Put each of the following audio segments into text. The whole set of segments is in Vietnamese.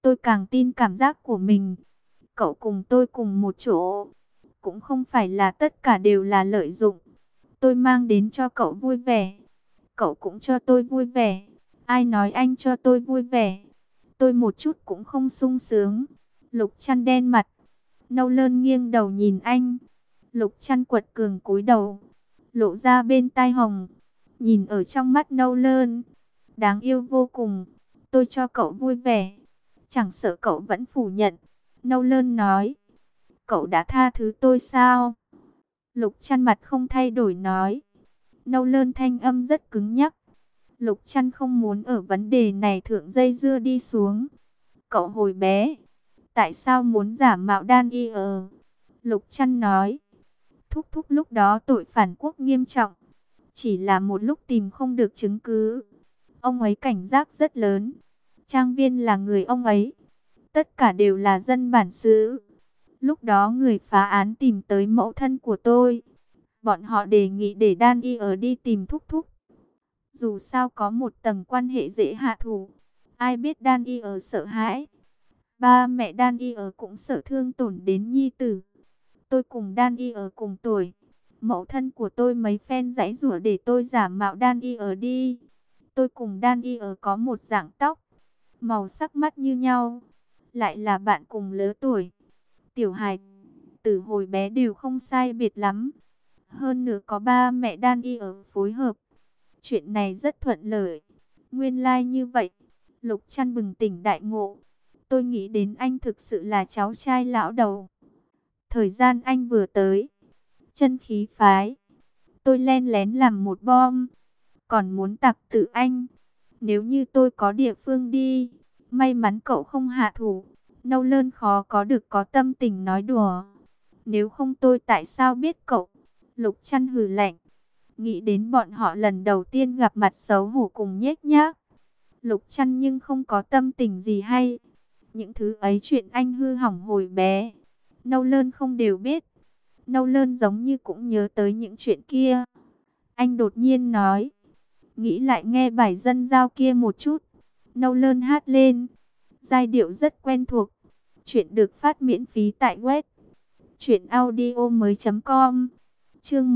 tôi càng tin cảm giác của mình. Cậu cùng tôi cùng một chỗ, cũng không phải là tất cả đều là lợi dụng. Tôi mang đến cho cậu vui vẻ, cậu cũng cho tôi vui vẻ. Ai nói anh cho tôi vui vẻ? Tôi một chút cũng không sung sướng. Lục Chăn đen mặt, Nâu Lơn nghiêng đầu nhìn anh. Lục Chăn quật cường cúi đầu, lộ ra bên tai hồng. Nhìn ở trong mắt Nâu Lơn, đáng yêu vô cùng. Tôi cho cậu vui vẻ, chẳng sợ cậu vẫn phủ nhận. Nâu Lơn nói, cậu đã tha thứ tôi sao? Lục Chăn mặt không thay đổi nói. Nâu Lơn thanh âm rất cứng nhắc. Lục Chăn không muốn ở vấn đề này thượng dây dưa đi xuống. Cậu hồi bé, tại sao muốn giả mạo Đan Y ở? Lục Chăn nói, thúc thúc lúc đó tội phản quốc nghiêm trọng, chỉ là một lúc tìm không được chứng cứ. Ông ấy cảnh giác rất lớn. Trang viên là người ông ấy, tất cả đều là dân bản xứ. Lúc đó người phá án tìm tới mẫu thân của tôi. Bọn họ đề nghị để Đan Y ở đi tìm thúc thúc. Dù sao có một tầng quan hệ dễ hạ thủ. Ai biết Đan Y ở sợ hãi. Ba mẹ Đan Y ở cũng sợ thương tổn đến nhi tử. Tôi cùng Đan Y ở cùng tuổi. Mẫu thân của tôi mấy phen giãy giụa để tôi giả mạo Đan Y ở đi. Tôi cùng Đan Y ở có một dạng tóc, màu sắc mắt như nhau, lại là bạn cùng lứa tuổi. Tiểu hài từ hồi bé đều không sai biệt lắm. Hơn nữa có ba mẹ Đan Y ở phối hợp. Chuyện này rất thuận lợi. Nguyên lai như vậy. Lục Chăn bừng tỉnh đại ngộ. Tôi nghĩ đến anh thực sự là cháu trai lão đầu. Thời gian anh vừa tới, chân khí phái, tôi len lén làm một bom. Còn muốn tặc tử anh. Nếu như tôi có địa phương đi, may mắn cậu không hạ thủ. Nâu Lơn khó có được có tâm tình nói đùa. Nếu không tôi tại sao biết cậu? Lục Chăn hừ lạnh. Nghĩ đến bọn họ lần đầu tiên gặp mặt xấu hổ cùng nhếch nhác. Lục Chăn nhưng không có tâm tình gì hay. Những thứ ấy chuyện anh hư hỏng hồi bé, Nâu Lơn không đều biết. Nâu Lơn giống như cũng nhớ tới những chuyện kia. Anh đột nhiên nói, nghĩ lại nghe bài dân giao kia một chút. Nâu Lơn hát lên, giai điệu rất quen thuộc. Chuyện được phát miễn phí tại web truyệnaudiomoi.com. Chương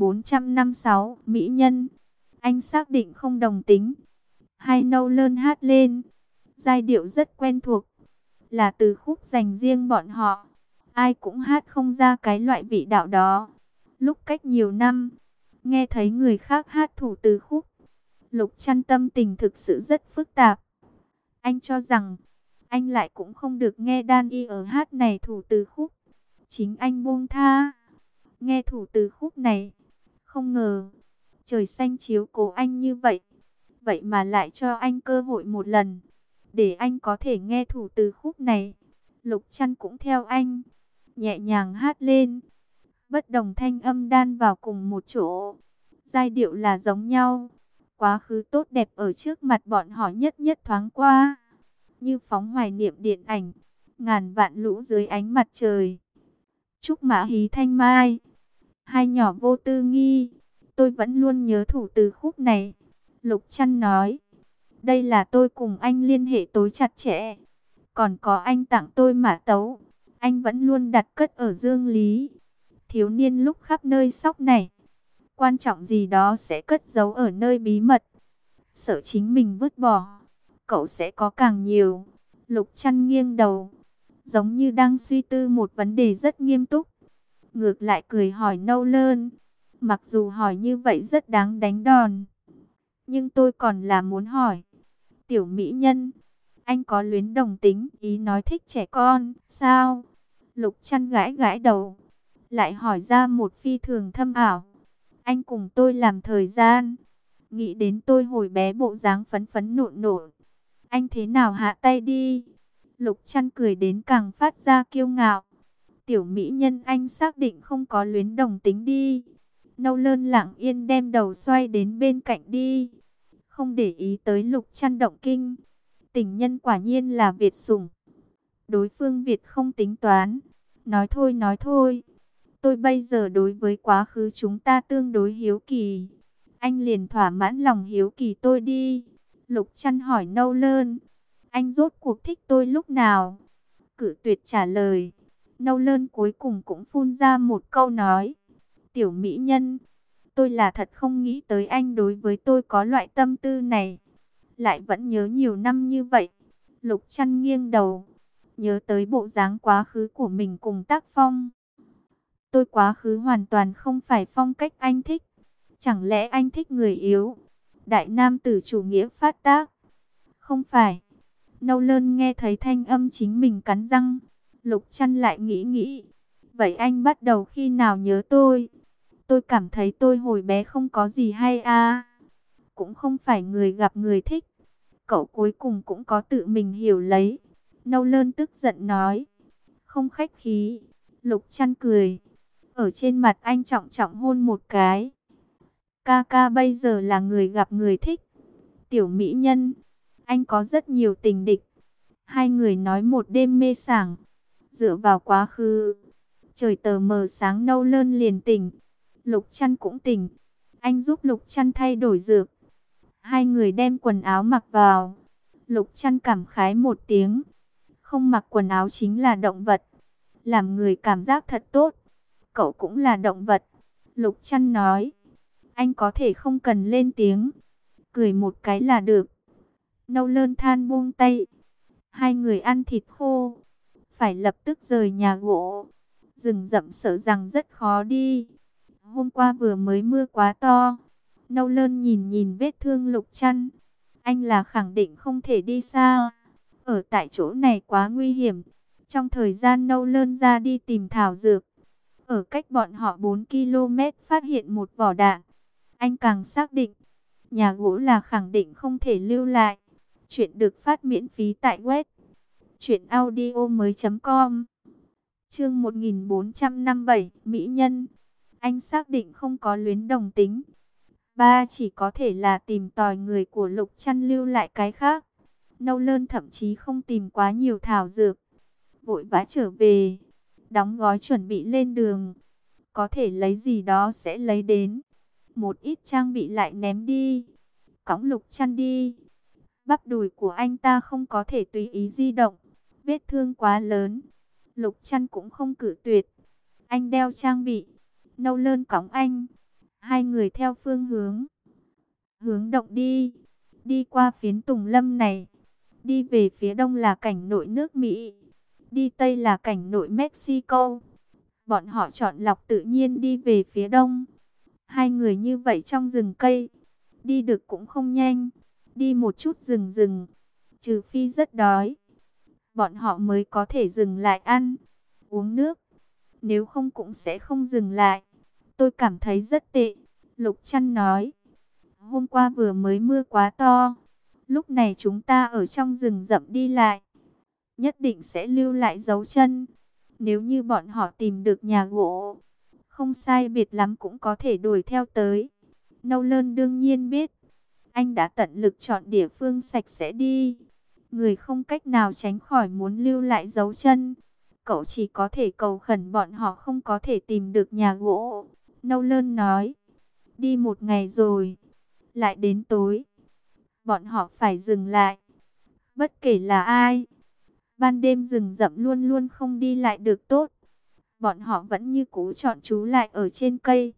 1456, Mỹ Nhân. Anh xác định không đồng tính. Hai Nâu Lơn hát lên, giai điệu rất quen thuộc, là từ khúc dành riêng bọn họ. Ai cũng hát không ra cái loại vị đạo đó. Lúc cách nhiều năm, nghe thấy người khác hát thủ từ khúc, Lục Chăn tâm tình thực sự rất phức tạp. Anh cho rằng anh lại cũng không được nghe Đan Y ở hát này thủ từ khúc. Chính anh buông tha nghe thủ từ khúc này. Không ngờ trời xanh chiếu cố anh như vậy, vậy mà lại cho anh cơ hội một lần để anh có thể nghe thủ từ khúc này. Lục Chăn cũng theo anh nhẹ nhàng hát lên. Bất đồng thanh âm đan vào cùng một chỗ, giai điệu là giống nhau. Quá khứ tốt đẹp ở trước mặt bọn họ nhất nhất thoáng qua, như phóng hoài niệm điện ảnh, ngàn vạn lũ dưới ánh mặt trời. Trúc mã hí thanh mai, hai nhỏ vô tư nghi, tôi vẫn luôn nhớ thủ từ khúc này. Lục Chăn nói, đây là tôi cùng anh liên hệ tối chặt chẽ. Còn có anh tặng tôi mã tấu, anh vẫn luôn đặt cất ở dương lý. Thiếu niên lúc khắp nơi sóc này, quan trọng gì đó sẽ cất giấu ở nơi bí mật. Sợ chính mình vứt bỏ, cậu sẽ có càng nhiều. Lục Chăn nghiêng đầu, giống như đang suy tư một vấn đề rất nghiêm túc. Ngược lại cười hỏi Nâu Lơn, mặc dù hỏi như vậy rất đáng đánh đòn, nhưng tôi còn là muốn hỏi. Tiểu mỹ nhân, anh có luyến đồng tính, ý nói thích trẻ con, sao? Lục Chăn gãi gãi đầu, lại hỏi ra một phi thường thâm ảo. Anh cùng tôi làm thời gian, nghĩ đến tôi hồi bé bộ dáng phấn phấn nộn nộn, anh thế nào hạ tay đi? Lục Chăn cười đến càng phát ra kiêu ngạo. Tiểu mỹ nhân, anh xác định không có luyến đồng tính đi? Nâu Lơn lặng yên đem đầu xoay đến bên cạnh đi, không để ý tới Lục Chăn động kinh. Tình nhân quả nhiên là Việt sủng. Đối phương Việt không tính toán. Nói thôi. Tôi bây giờ đối với quá khứ chúng ta tương đối hiếu kỳ. Anh liền thỏa mãn lòng hiếu kỳ tôi đi. Lục Chăn hỏi Nâu Lơn, Anh rốt cuộc thích tôi lúc nào? Cự tuyệt trả lời. Nâu Lơn cuối cùng cũng phun ra một câu nói. Tiểu mỹ nhân, tôi là thật không nghĩ tới anh đối với tôi có loại tâm tư này. Lại vẫn nhớ nhiều năm như vậy. Lục Trăn nghiêng đầu, nhớ tới bộ dáng quá khứ của mình cùng tác phong. Tôi quá khứ hoàn toàn không phải phong cách anh thích. Chẳng lẽ anh thích người yếu? Đại nam tử chủ nghĩa phát tác. Không phải. Nâu Lơn nghe thấy thanh âm chính mình cắn răng. Lục Trăn lại nghĩ nghĩ. Vậy anh bắt đầu khi nào nhớ tôi? Tôi cảm thấy tôi hồi bé không có gì hay à. Cũng không phải người gặp người thích. Cậu cuối cùng cũng có tự mình hiểu lấy. Nâu Lơn tức giận nói. Không khách khí. Lục Trăn cười. Ở trên mặt anh trọng trọng hôn một cái. Ca ca bây giờ là người gặp người thích. Tiểu mỹ nhân, anh có rất nhiều tình địch. Hai người nói một đêm mê sảng. Dựa vào quá khứ. Trời tờ mờ sáng Nâu Lơn liền tỉnh. Lục Trăn cũng tỉnh. Anh giúp Lục Trăn thay đổi dược. Hai người đem quần áo mặc vào. Lục Trăn cảm khái một tiếng. Không mặc quần áo chính là động vật. Làm người cảm giác thật tốt. Cậu cũng là động vật. Lục Trăn nói. Anh có thể không cần lên tiếng. Cười một cái là được. Nâu Lơn than buông tay. Hai người ăn thịt khô. Phải lập tức rời nhà gỗ. Rừng rậm sợ rằng rất khó đi. Hôm qua vừa mới mưa quá to. Nâu Lơn nhìn nhìn vết thương Lục Trăn. Anh là khẳng định không thể đi xa. Ở tại chỗ này quá nguy hiểm. Trong thời gian Nâu Lơn ra đi tìm thảo dược. Ở cách bọn họ 4 km phát hiện một vỏ đạn. Anh càng xác định. Nhà gỗ là khẳng định không thể lưu lại. Chuyện được phát miễn phí tại web. truyệnaudiomoi.com. Chương 1457, Mỹ Nhân. Anh xác định không có luyến đồng tính. Ba chỉ có thể là tìm tòi người của Lục Trăn lưu lại cái khác. Nâu Lơn thậm chí không tìm quá nhiều thảo dược. Vội vã trở về. Đóng gói chuẩn bị lên đường. Có thể lấy gì đó sẽ lấy đến. Một ít trang bị lại ném đi. Cõng Lục Trăn đi. Bắp đùi của anh ta không có thể tùy ý di động. Vết thương quá lớn. Lục Trăn cũng không cự tuyệt. Anh đeo trang bị. Nâu Lơn cõng anh. Hai người theo phương hướng động đi. Đi qua phiến tùng lâm này. Đi về phía đông là cảnh nội nước Mỹ. Đi tây là cảnh nội Mexico. Bọn họ chọn lọc tự nhiên đi về phía đông. Hai người như vậy trong rừng cây. Đi được cũng không nhanh. Đi một chút rừng rừng. Trừ phi rất đói. Bọn họ mới có thể dừng lại ăn. Uống nước. Nếu không cũng sẽ không dừng lại. Tôi cảm thấy rất tệ. Lục Trăn nói. Hôm qua vừa mới mưa quá to. Lúc này chúng ta ở trong rừng rậm đi lại. Nhất định sẽ lưu lại dấu chân. Nếu như bọn họ tìm được nhà gỗ. Không sai biệt lắm cũng có thể đuổi theo tới. Nâu Lơn đương nhiên biết. Anh đã tận lực chọn địa phương sạch sẽ đi. Người không cách nào tránh khỏi muốn lưu lại dấu chân. Cậu chỉ có thể cầu khẩn bọn họ không có thể tìm được nhà gỗ. Nâu Lơn nói. Đi một ngày rồi. Lại đến tối. Bọn họ phải dừng lại. Bất kể là ai. Ban đêm rừng rậm luôn luôn không đi lại được tốt. Bọn họ vẫn như cũ chọn trú lại ở trên cây.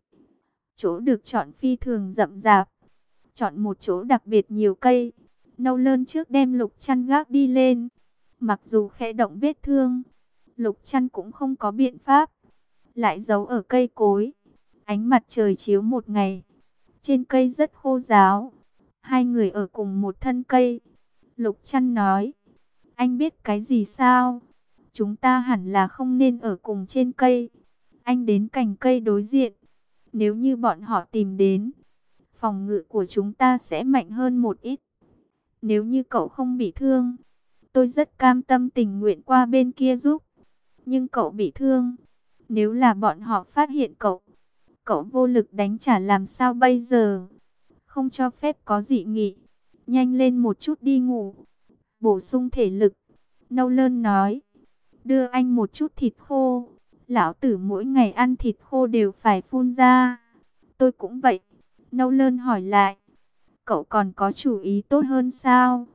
Chỗ được chọn phi thường rậm rạp. Chọn một chỗ đặc biệt nhiều cây. Nâu Lơn trước đem Lục Trăn gác đi lên. Mặc dù khẽ động vết thương. Lục Trăn cũng không có biện pháp. Lại giấu ở cây cối. Ánh mặt trời chiếu một ngày. Trên cây rất khô ráo. Hai người ở cùng một thân cây. Lục Trăn nói. Anh biết cái gì sao? Chúng ta hẳn là không nên ở cùng trên cây. Anh đến cành cây đối diện. Nếu như bọn họ tìm đến, phòng ngự của chúng ta sẽ mạnh hơn một ít. Nếu như cậu không bị thương, tôi rất cam tâm tình nguyện qua bên kia giúp. Nhưng cậu bị thương. Nếu là bọn họ phát hiện cậu, cậu vô lực đánh trả làm sao bây giờ? Không cho phép có dị nghị. Nhanh lên một chút đi ngủ. Bổ sung thể lực. Nâu Lơn nói. Đưa anh một chút thịt khô. Lão tử mỗi ngày ăn thịt khô đều phải phun ra. Tôi cũng vậy. Nâu Lơn hỏi lại. Cậu còn có chủ ý tốt hơn sao?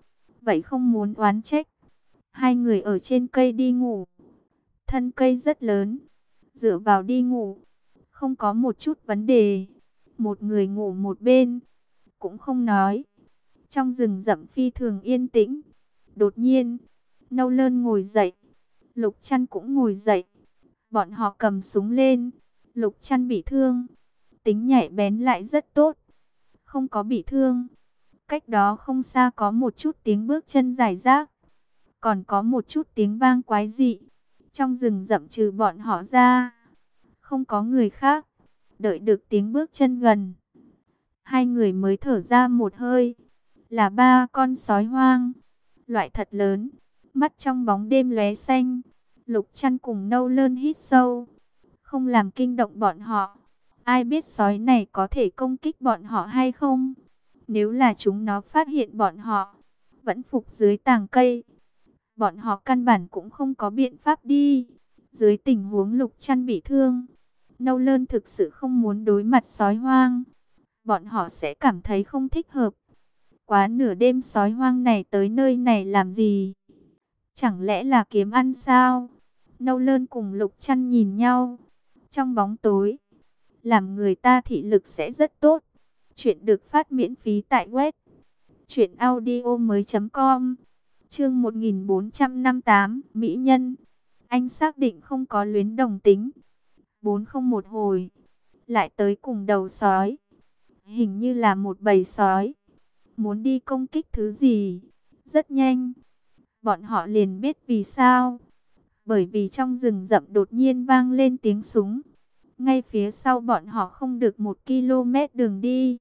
vậy không muốn oán trách. Hai người ở trên cây đi ngủ. Thân cây rất lớn, dựa vào đi ngủ, không có một chút vấn đề. Một người ngủ một bên, cũng không nói. Trong rừng rậm phi thường yên tĩnh. Đột nhiên, Nâu Lơn ngồi dậy, Lục Trăn cũng ngồi dậy. Bọn họ cầm súng lên. Lục Trăn bị thương, tính nhạy bén lại rất tốt, không có bị thương. Cách đó không xa có một chút tiếng bước chân rải rác, còn có một chút tiếng vang quái dị. Trong rừng rậm trừ bọn họ ra, không có người khác. Đợi được tiếng bước chân gần, hai người mới thở ra một hơi. Là ba con sói hoang, loại thật lớn, mắt trong bóng đêm lóe xanh. Lục Trăn cùng Nâu Lơn hít sâu, không làm kinh động bọn họ. Ai biết sói này có thể công kích bọn họ hay không? Nếu là chúng nó phát hiện bọn họ vẫn phục dưới tàng cây, bọn họ căn bản cũng không có biện pháp đi. Dưới tình huống Lục Trăn bị thương, Nâu Lơn thực sự không muốn đối mặt sói hoang. Bọn họ sẽ cảm thấy không thích hợp. Quá nửa đêm sói hoang này tới nơi này làm gì? Chẳng lẽ là kiếm ăn sao? Nâu Lơn cùng Lục Trăn nhìn nhau. Trong bóng tối, làm người ta thị lực sẽ rất tốt. Chuyện được phát miễn phí tại web truyệnaudiomoi.com. Chương 1458, Mỹ Nhân. Anh xác định không có luyến đồng tính. 401 hồi, lại tới cùng đầu sói. Hình như là một bầy sói, muốn đi công kích thứ gì. Rất nhanh, bọn họ liền biết vì sao. Bởi vì trong rừng rậm đột nhiên vang lên tiếng súng. Ngay phía sau bọn họ không được 1 km đường đi.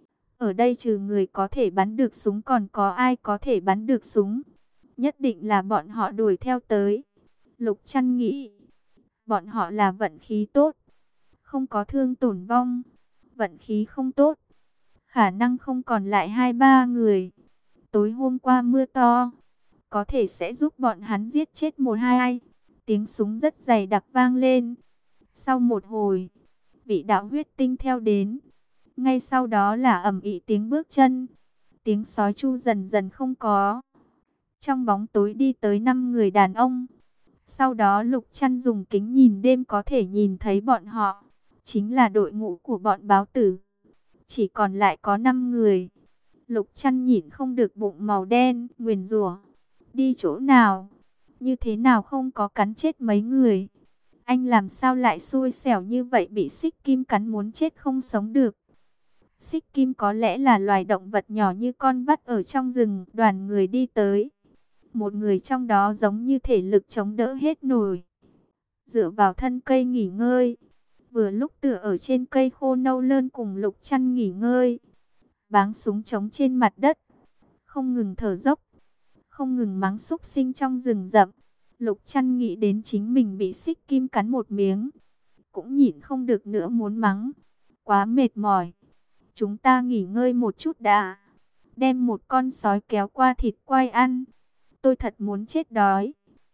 Ở đây trừ người có thể bắn được súng còn có ai có thể bắn được súng? Nhất định là bọn họ đuổi theo tới. Lục Trăn nghĩ, bọn họ là vận khí tốt, không có thương tổn vong. Vận khí không tốt, khả năng không còn lại 2-3 người. Tối hôm qua mưa to, có thể sẽ giúp bọn hắn giết chết 1-2. Tiếng súng rất dày đặc vang lên. Sau một hồi, vị đạo huyết tinh theo đến. Ngay sau đó là ầm ĩ tiếng bước chân. Tiếng sói chu dần dần không có. Trong bóng tối đi tới 5 người đàn ông. Sau đó Lục Trăn dùng kính nhìn đêm có thể nhìn thấy bọn họ. Chính là đội ngũ của bọn báo tử. Chỉ còn lại có 5 người. Lục Trăn nhìn không được bụng màu đen, nguyền rủa. Đi chỗ nào? Như thế nào không có cắn chết mấy người? Anh làm sao lại xui xẻo như vậy, bị xích kim cắn muốn chết không sống được? Xích kim có lẽ là loài động vật nhỏ như con vắt ở trong rừng. Đoàn người đi tới. Một người trong đó giống như thể lực chống đỡ hết nổi, dựa vào thân cây nghỉ ngơi. Vừa lúc tựa ở trên cây khô, Nâu Lơn cùng Lục Trăn nghỉ ngơi, báng súng trống trên mặt đất, không ngừng thở dốc, không ngừng mắng xúc sinh trong rừng rậm. Lục Trăn nghĩ đến chính mình bị xích kim cắn một miếng, cũng nhịn không được nữa muốn mắng. Quá mệt mỏi, chúng ta nghỉ ngơi một chút đã. Đem một con sói kéo qua thịt quay ăn. Tôi thật muốn chết đói.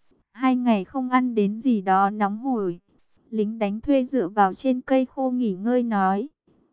2 ngày không ăn đến gì đó nóng hổi. Lính đánh thuê dựa vào trên cây khô nghỉ ngơi nói.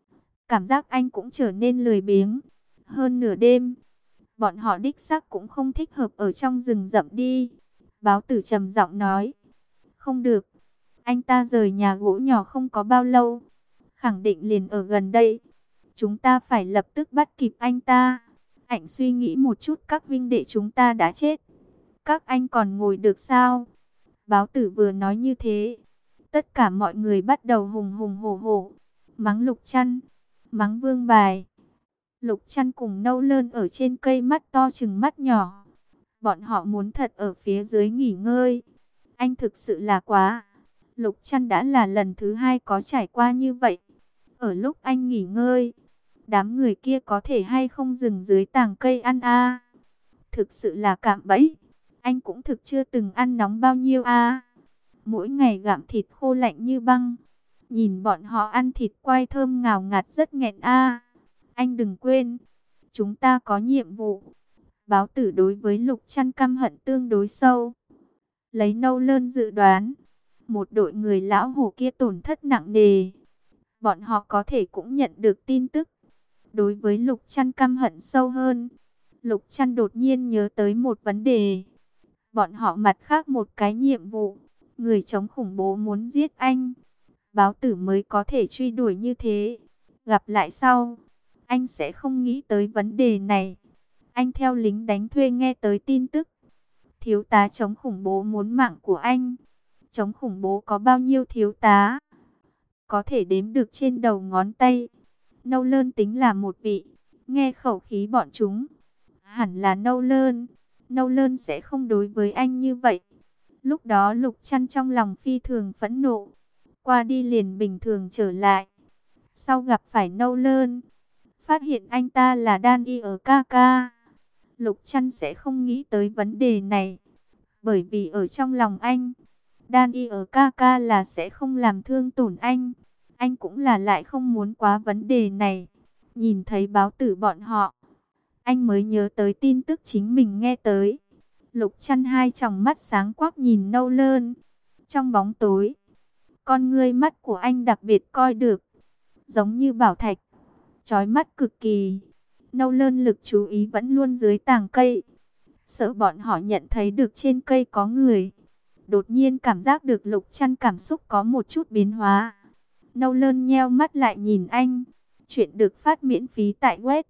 Cảm giác anh cũng trở nên lười biếng. Hơn nửa đêm, bọn họ đích xác cũng không thích hợp ở trong rừng rậm đi. Báo tử trầm giọng nói. Không được. Anh ta rời nhà gỗ nhỏ không có bao lâu, khẳng định liền ở gần đây. Chúng ta phải lập tức bắt kịp anh ta. Anh suy nghĩ một chút, các huynh đệ chúng ta đã chết, các anh còn ngồi được sao? Báo tử vừa nói như thế, tất cả mọi người bắt đầu hùng hùng hổ hổ, mắng Lục Trăn, mắng Vương Bài. Lục Trăn cùng Nâu Lơn ở trên cây mắt to chừng mắt nhỏ. Bọn họ muốn thật ở phía dưới nghỉ ngơi. Anh thực sự là quá. Lục Trăn đã là lần thứ 2 có trải qua như vậy. Ở lúc anh nghỉ ngơi, đám người kia có thể hay không dừng dưới tàng cây ăn a? Thực sự là cạm bẫy. Anh cũng thực chưa từng ăn nóng bao nhiêu a. Mỗi ngày gặm thịt khô lạnh như băng. Nhìn bọn họ ăn thịt quay thơm ngào ngạt rất nghẹn a. Anh đừng quên, chúng ta có nhiệm vụ. Báo tử đối với Lục Trăn căm hận tương đối sâu. Lấy Nâu Lơn dự đoán, một đội người lão hổ kia tổn thất nặng nề. Bọn họ có thể cũng nhận được tin tức. Đối với Lục Trăn căm hận sâu hơn. Lục Trăn đột nhiên nhớ tới một vấn đề. Bọn họ mặt khác một cái nhiệm vụ, người chống khủng bố muốn giết anh. Báo tử mới có thể truy đuổi như thế. Gặp lại sau, anh sẽ không nghĩ tới vấn đề này. Anh theo lính đánh thuê nghe tới tin tức. Thiếu tá chống khủng bố muốn mạng của anh. Chống khủng bố có bao nhiêu thiếu tá? Có thể đếm được trên đầu ngón tay. Nâu Lơn tính là một vị. Nghe khẩu khí bọn chúng, hẳn là Nâu Lơn. Nâu Lơn sẽ không đối với anh như vậy. Lúc đó Lục Trăn trong lòng phi thường phẫn nộ. Qua đi liền bình thường trở lại. Sau gặp phải Nâu Lơn, phát hiện anh ta là Đan Y ở Ca. Lục Trăn sẽ không nghĩ tới vấn đề này. Bởi vì ở trong lòng anh, Đan Y ở Ca là sẽ không làm thương tổn anh. Anh cũng là lại không muốn quá vấn đề này. Nhìn thấy báo tử bọn họ, anh mới nhớ tới tin tức chính mình nghe tới. Lục Trăn hai tròng mắt sáng quắc nhìn Nâu Lơn. Trong bóng tối, con ngươi mắt của anh đặc biệt coi được, giống như bảo thạch, chói mắt cực kỳ. Nâu Lơn lực chú ý vẫn luôn dưới tàng cây, sợ bọn họ nhận thấy được trên cây có người. Đột nhiên cảm giác được Lục Trăn cảm xúc có một chút biến hóa. Nâu Lơn nheo mắt lại nhìn anh. Chuyện được phát miễn phí tại web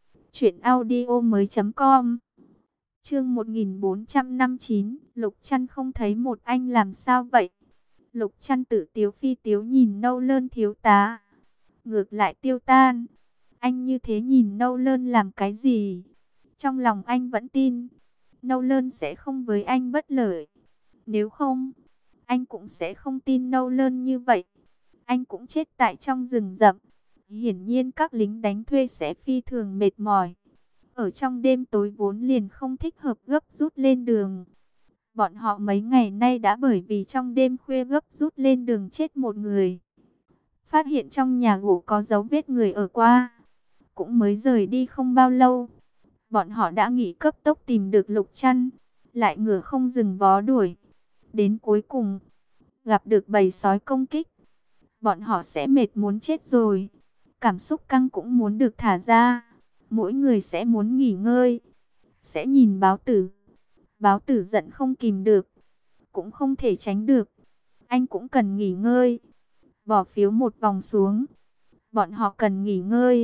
truyệnaudiomoi.com. Chương 1459, Lục Trăn không thấy một anh làm sao vậy? Lục Trăn tự tiếu phi tiếu nhìn Nâu Lơn thiếu tá. Ngược lại tiêu tan. Anh như thế nhìn Nâu Lơn làm cái gì? Trong lòng anh vẫn tin Nâu Lơn sẽ không với anh bất lợi. Nếu không, anh cũng sẽ không tin Nâu Lơn như vậy. Anh cũng chết tại trong rừng rậm. Hiển nhiên các lính đánh thuê sẽ phi thường mệt mỏi. Ở trong đêm tối vốn liền không thích hợp gấp rút lên đường. Bọn họ mấy ngày nay đã bởi vì trong đêm khuya gấp rút lên đường chết một người. Phát hiện trong nhà gỗ có dấu vết người ở qua. Cũng mới rời đi không bao lâu. Bọn họ đã nghỉ cấp tốc tìm được Lục Trăn. Lại ngựa không dừng vó đuổi. Đến cuối cùng, gặp được bầy sói công kích. Bọn họ sẽ mệt muốn chết rồi. Cảm xúc căng cũng muốn được thả ra. Mỗi người sẽ muốn nghỉ ngơi. Sẽ nhìn báo tử. Báo tử giận không kìm được. Cũng không thể tránh được. Anh cũng cần nghỉ ngơi. Bỏ phiếu một vòng xuống. Bọn họ cần nghỉ ngơi.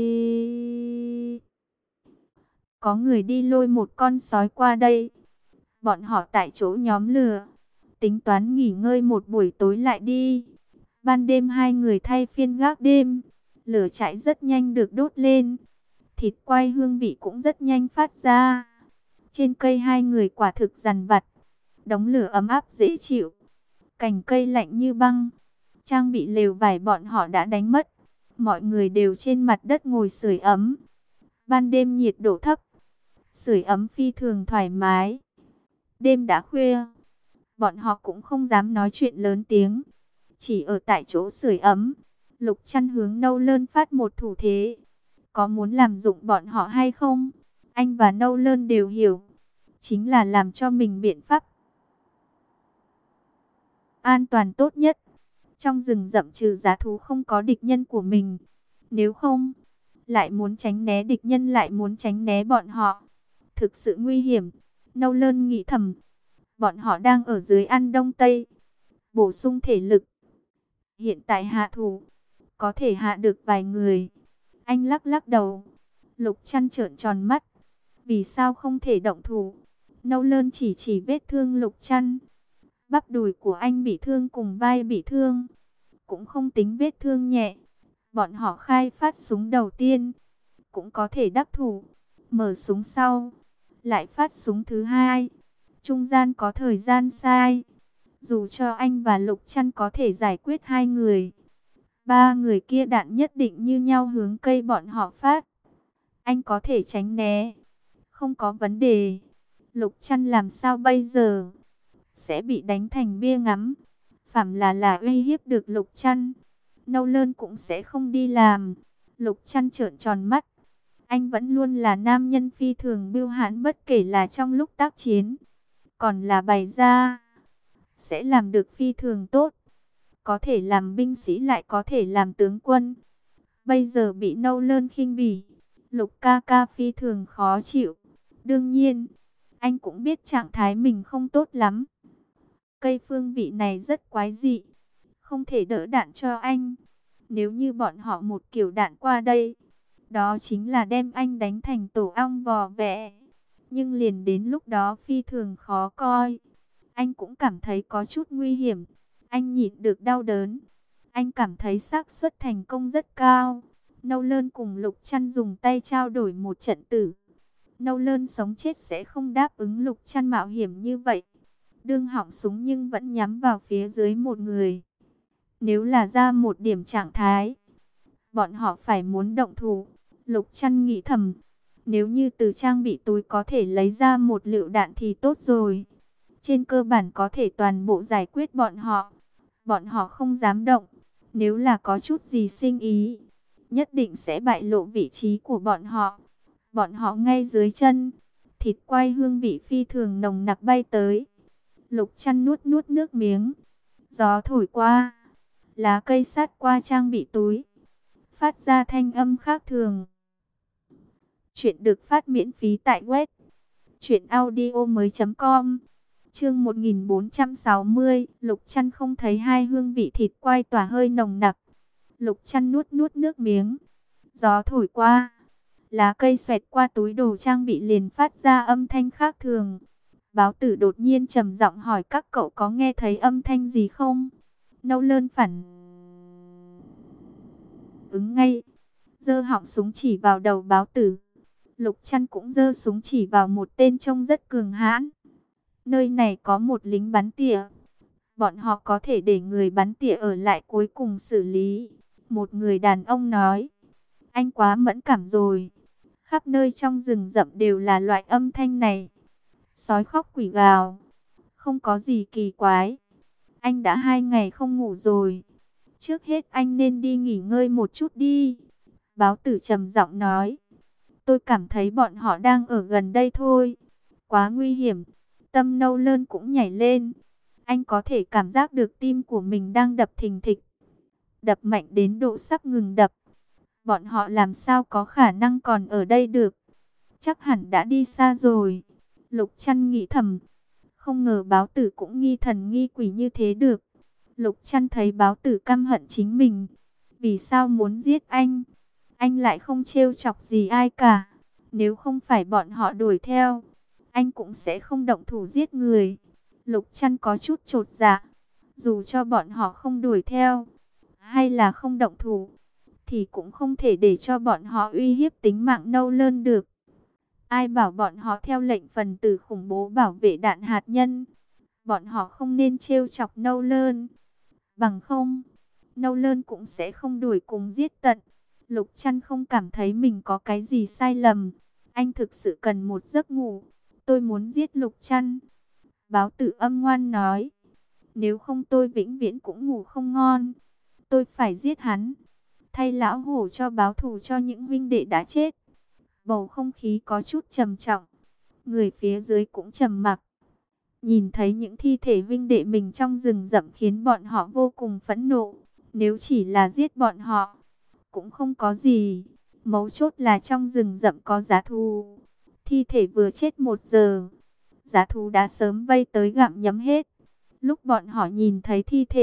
Có người đi lôi một con sói qua đây. Bọn họ tại chỗ nhóm lửa. Tính toán nghỉ ngơi một buổi tối lại đi. Ban đêm hai người thay phiên gác đêm. Lửa cháy rất nhanh được đốt lên. Thịt quay hương vị cũng rất nhanh phát ra. Trên cây hai người quả thực dằn vặt. Đống lửa ấm áp dễ chịu. Cành cây lạnh như băng. Trang bị lều vải bọn họ đã đánh mất. Mọi người đều trên mặt đất ngồi sưởi ấm. Ban đêm nhiệt độ thấp. Sưởi ấm phi thường thoải mái. Đêm đã khuya. Bọn họ cũng không dám nói chuyện lớn tiếng. Chỉ ở tại chỗ sưởi ấm. Lục Trăn hướng Nâu Lơn phát một thủ thế. Có muốn làm dụng bọn họ hay không? Anh và Nâu Lơn đều hiểu. Chính là làm cho mình biện pháp an toàn tốt nhất. Trong rừng rậm trừ giá thú không có địch nhân của mình. Nếu không, lại muốn tránh né địch nhân, lại muốn tránh né bọn họ. Thực sự nguy hiểm. Nâu Lơn nghĩ thầm. Bọn họ đang ở dưới ăn đông tây. Bổ sung thể lực. Hiện tại hạ thủ. Có thể hạ được vài người. Anh lắc lắc đầu. Lục Trăn trợn tròn mắt. Vì sao không thể động thủ? Nâu Lơn chỉ vết thương Lục Trăn. Bắp đùi của anh bị thương cùng vai bị thương. Cũng không tính vết thương nhẹ. Bọn họ khai phát súng đầu tiên. Cũng có thể đắc thủ. Mở súng sau. Lại phát súng thứ hai. Trung gian có thời gian sai. Dù cho anh và Lục Trăn có thể giải quyết hai người. Ba người kia đạn nhất định như nhau hướng cây bọn họ phát. Anh có thể tránh né. Không có vấn đề. Lục Trăn làm sao bây giờ? Sẽ bị đánh thành bia ngắm. Phàm là uy hiếp được Lục Trăn, Nâu Lơn cũng sẽ không đi làm. Lục Trăn trợn tròn mắt. Anh vẫn luôn là nam nhân phi thường bưu hãn, bất kể là trong lúc tác chiến, còn là bày ra, sẽ làm được phi thường tốt. Có thể làm binh sĩ lại có thể làm tướng quân. Bây giờ bị Nâu Lơn khinh bỉ. Lục ca ca phi thường khó chịu. Đương nhiên, anh cũng biết trạng thái mình không tốt lắm. Cây phương vị này rất quái dị, không thể đỡ đạn cho anh. Nếu như bọn họ một kiểu đạn qua đây, đó chính là đem anh đánh thành tổ ong vò vẽ. Nhưng liền đến lúc đó phi thường khó coi. Anh cũng cảm thấy có chút nguy hiểm. Anh nhịn được đau đớn. Anh cảm thấy xác suất thành công rất cao. Nâu Lơn cùng Lục Chăn dùng tay trao đổi một trận tử. Nâu Lơn sống chết sẽ không đáp ứng Lục Chăn mạo hiểm như vậy. Đương họng súng nhưng vẫn nhắm vào phía dưới một người. Nếu là ra một điểm trạng thái, bọn họ phải muốn động thủ. Lục Chăn nghĩ thầm, nếu như từ trang bị túi có thể lấy ra một lựu đạn thì tốt rồi. Trên cơ bản có thể toàn bộ giải quyết bọn họ. Bọn họ không dám động. Nếu là có chút gì sinh ý, nhất định sẽ bại lộ vị trí của bọn họ. Bọn họ ngay dưới chân, thịt quay hương vị phi thường nồng nặc bay tới. Lục Chăn nuốt nuốt nước miếng. Gió thổi qua, lá cây sát qua trang bị túi, phát ra thanh âm khác thường. Chuyện được phát miễn phí tại web truyệnaudiomoi.com. Chương 1460, Lục Chăn không thấy hai hương vị thịt quay tỏa hơi nồng nặc. Lục Chăn nuốt nuốt nước miếng. Gió thổi qua, lá cây xoẹt qua túi đồ trang bị liền phát ra âm thanh khác thường. Báo tử đột nhiên trầm giọng hỏi các cậu có nghe thấy âm thanh gì không? Nâu Lơn phản ứng ngay, giơ họng súng chỉ vào đầu báo tử. Lục Chăn cũng giơ súng chỉ vào một tên trông rất cường hãn. Nơi này có một lính bắn tỉa. Bọn họ có thể để người bắn tỉa ở lại cuối cùng xử lý. Một người đàn ông nói. Anh quá mẫn cảm rồi. Khắp nơi trong rừng rậm đều là loại âm thanh này. Sói khóc quỷ gào. Không có gì kỳ quái. Anh đã 2 ngày không ngủ rồi. Trước hết anh nên đi nghỉ ngơi một chút đi. Báo tử trầm giọng nói. Tôi cảm thấy bọn họ đang ở gần đây thôi. Quá nguy hiểm. Tâm Nâu Lơn cũng nhảy lên. Anh có thể cảm giác được tim của mình đang đập thình thịch. Đập mạnh đến độ sắp ngừng đập. Bọn họ làm sao có khả năng còn ở đây được. Chắc hẳn đã đi xa rồi. Lục Chăn nghĩ thầm. Không ngờ báo tử cũng nghi thần nghi quỷ như thế được. Lục Chăn thấy báo tử căm hận chính mình. Vì sao muốn giết anh? Anh lại không trêu chọc gì ai cả. Nếu không phải bọn họ đuổi theo, anh cũng sẽ không động thủ giết người. Lục Chăn có chút chột dạ. Dù cho bọn họ không đuổi theo, hay là không động thủ, thì cũng không thể để cho bọn họ uy hiếp tính mạng Nâu Lơn được. Ai bảo bọn họ theo lệnh phần tử khủng bố bảo vệ đạn hạt nhân. Bọn họ không nên trêu chọc Nâu Lơn. Bằng không, Nâu Lơn cũng sẽ không đuổi cùng giết tận. Lục Chăn không cảm thấy mình có cái gì sai lầm. Anh thực sự cần một giấc ngủ. Tôi muốn giết Lục Chăn. Báo tử âm ngoan nói. Nếu không tôi vĩnh viễn cũng ngủ không ngon. Tôi phải giết hắn. Thay lão hổ cho báo thù cho những huynh đệ đã chết. Bầu không khí có chút trầm trọng. Người phía dưới cũng trầm mặc. Nhìn thấy những thi thể huynh đệ mình trong rừng rậm khiến bọn họ vô cùng phẫn nộ. Nếu chỉ là giết bọn họ, cũng không có gì. Mấu chốt là trong rừng rậm có giá thú. Thi thể vừa chết 1 giờ, giá thú đã sớm vây tới gặm nhấm hết. Lúc bọn họ nhìn thấy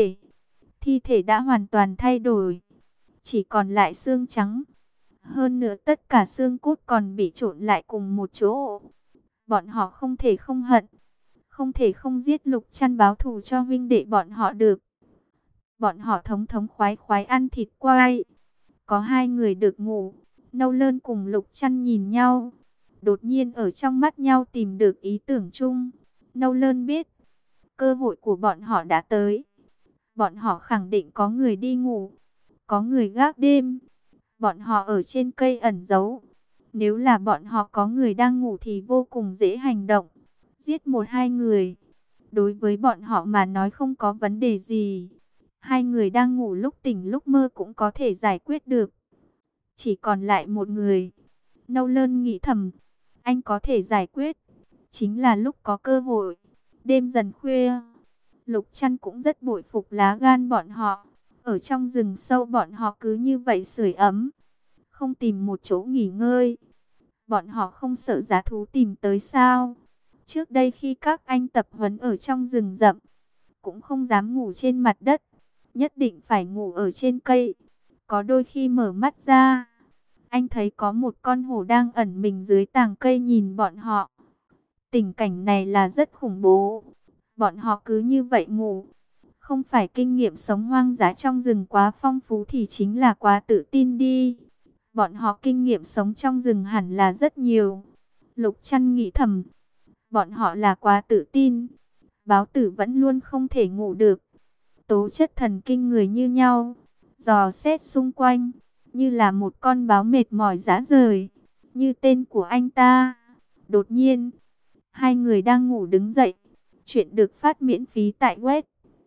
thi thể đã hoàn toàn thay đổi. Chỉ còn lại xương trắng. Hơn nữa tất cả xương cốt còn bị trộn lại cùng một chỗ. Bọn họ không thể không hận. Không thể không giết Lục Chăn báo thù cho huynh đệ bọn họ được. Bọn họ thống thống khoái khoái ăn thịt quay. Có 2 người được ngủ. Nâu Lơn cùng Lục Chăn nhìn nhau. Đột nhiên ở trong mắt nhau tìm được ý tưởng chung. Nâu Lơn biết, cơ hội của bọn họ đã tới. Bọn họ khẳng định có người đi ngủ, có người gác đêm. Bọn họ ở trên cây ẩn giấu. Nếu là bọn họ có người đang ngủ thì vô cùng dễ hành động. Giết 1-2 người, đối với bọn họ mà nói không có vấn đề gì. 2 người đang ngủ lúc tỉnh lúc mơ cũng có thể giải quyết được. Chỉ còn lại 1 người. Nâu Lơn nghĩ thầm, anh có thể giải quyết. Chính là lúc có cơ hội. Đêm dần khuya, Lục Chăn cũng rất bội phục lá gan bọn họ. Ở trong rừng sâu bọn họ cứ như vậy sưởi ấm. không tìm một chỗ nghỉ ngơi. Bọn họ không sợ dã thú tìm tới sao? Trước đây khi các anh tập huấn ở trong rừng rậm, cũng không dám ngủ trên mặt đất, nhất định phải ngủ ở trên cây. Có đôi khi mở mắt ra, anh thấy có một con hổ đang ẩn mình dưới tàng cây nhìn bọn họ. Tình cảnh này là rất khủng bố. Bọn họ cứ như vậy ngủ. Không phải kinh nghiệm sống hoang dã trong rừng quá phong phú thì chính là quá tự tin đi. Bọn họ kinh nghiệm sống trong rừng hẳn là rất nhiều. Lục Trăn nghĩ thầm, bọn họ là quá tự tin. Báo tử vẫn luôn không thể ngủ được. Tố chất thần kinh người như nhau, dò xét xung quanh, như là một con báo mệt mỏi rã rời, như tên của anh ta. Đột nhiên, hai người đang ngủ đứng dậy. Chuyện được phát miễn phí tại web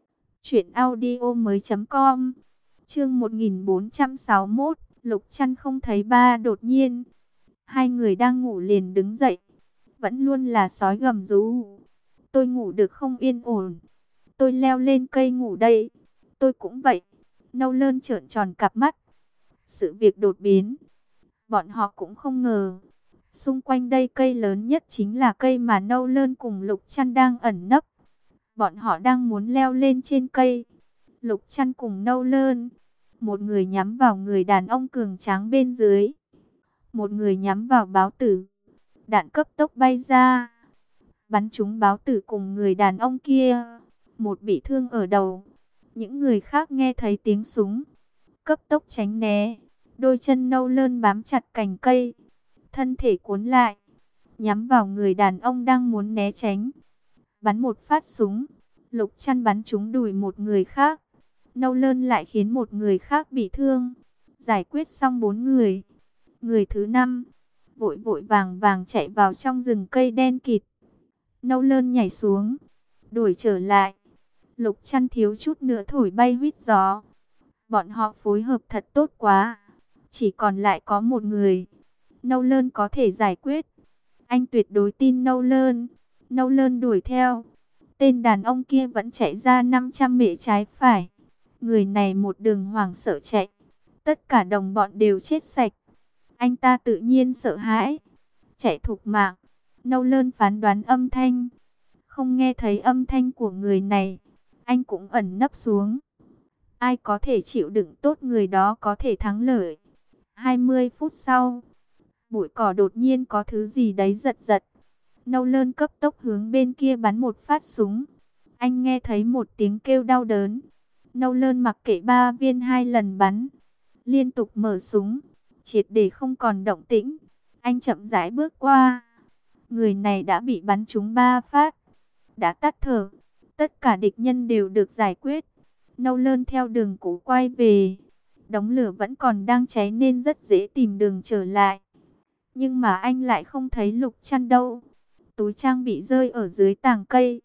truyệnaudiomoi.com. Chương 1461, Lục Trăn không thấy ba. Đột nhiên, hai người đang ngủ liền đứng dậy. Vẫn luôn là sói gầm rú. Tôi ngủ được không yên ổn. Tôi leo lên cây ngủ đây. Tôi cũng vậy. Nâu Lơn trợn tròn cặp mắt. Sự việc đột biến. Bọn họ cũng không ngờ. Xung quanh đây cây lớn nhất chính là cây mà Nâu Lơn cùng Lục Trăn đang ẩn nấp. Bọn họ đang muốn leo lên trên cây. Lục Trăn cùng Nâu Lơn. Một người nhắm vào người đàn ông cường tráng bên dưới. Một người nhắm vào báo tử. Đạn cấp tốc bay ra, bắn trúng báo tử cùng người đàn ông kia. Một bị thương ở đầu. Những người khác nghe thấy tiếng súng, cấp tốc tránh né. Đôi chân Nâu Lơn bám chặt cành cây, thân thể cuốn lại, nhắm vào người đàn ông đang muốn né tránh. Bắn một phát súng, Lục Trăn bắn trúng đùi một người khác. Nâu Lơn lại khiến một người khác bị thương. Giải quyết xong 4 người. Người thứ 5 vội vội vàng vàng chạy vào trong rừng cây đen kịt. Nâu Lơn nhảy xuống, đuổi trở lại. Lục Trăn thiếu chút nữa thổi bay huýt gió. Bọn họ phối hợp thật tốt quá. Chỉ còn lại có một người. Nâu Lơn có thể giải quyết. Anh tuyệt đối tin Nâu Lơn. Nâu Lơn đuổi theo. Tên đàn ông kia vẫn chạy ra 500 mệ trái phải. Người này một đường hoảng sợ chạy. Tất cả đồng bọn đều chết sạch. Anh ta tự nhiên sợ hãi, chạy thục mạng. Nâu Lơn phán đoán âm thanh, không nghe thấy âm thanh của người này, anh cũng ẩn nấp xuống. Ai có thể chịu đựng tốt người đó có thể thắng lợi. 20 phút sau, bụi cỏ đột nhiên có thứ gì đấy giật giật. Nâu Lơn cấp tốc hướng bên kia bắn một phát súng. Anh nghe thấy một tiếng kêu đau đớn. Nâu Lơn mặc kệ 3 viên 2 lần bắn, liên tục mở súng, triệt để không còn động tĩnh. Anh chậm rãi bước qua. Người này đã bị bắn trúng 3 phát, đã tắt thở. Tất cả địch nhân đều được giải quyết. Nâu Lơn theo đường cũ quay về. Đống lửa vẫn còn đang cháy nên rất dễ tìm đường trở lại. Nhưng mà anh lại không thấy Lục Trăn đâu. Túi trang bị rơi ở dưới tàng cây.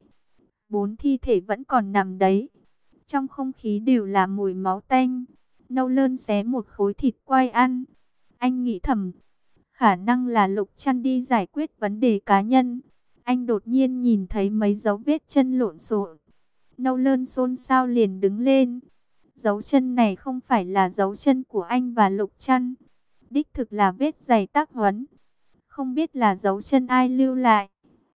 4 thi thể vẫn còn nằm đấy. Trong không khí đều là mùi máu tanh. Nâu Lơn xé một khối thịt quay ăn. Anh nghĩ thầm, khả năng là Lục Trăn đi giải quyết vấn đề cá nhân. Anh đột nhiên nhìn thấy mấy dấu vết chân lộn xộn. Nâu Lơn xôn xao liền đứng lên. Dấu chân này không phải là dấu chân của anh và Lục Trăn. Đích thực là vết giày tác huấn. Không biết là dấu chân ai lưu lại.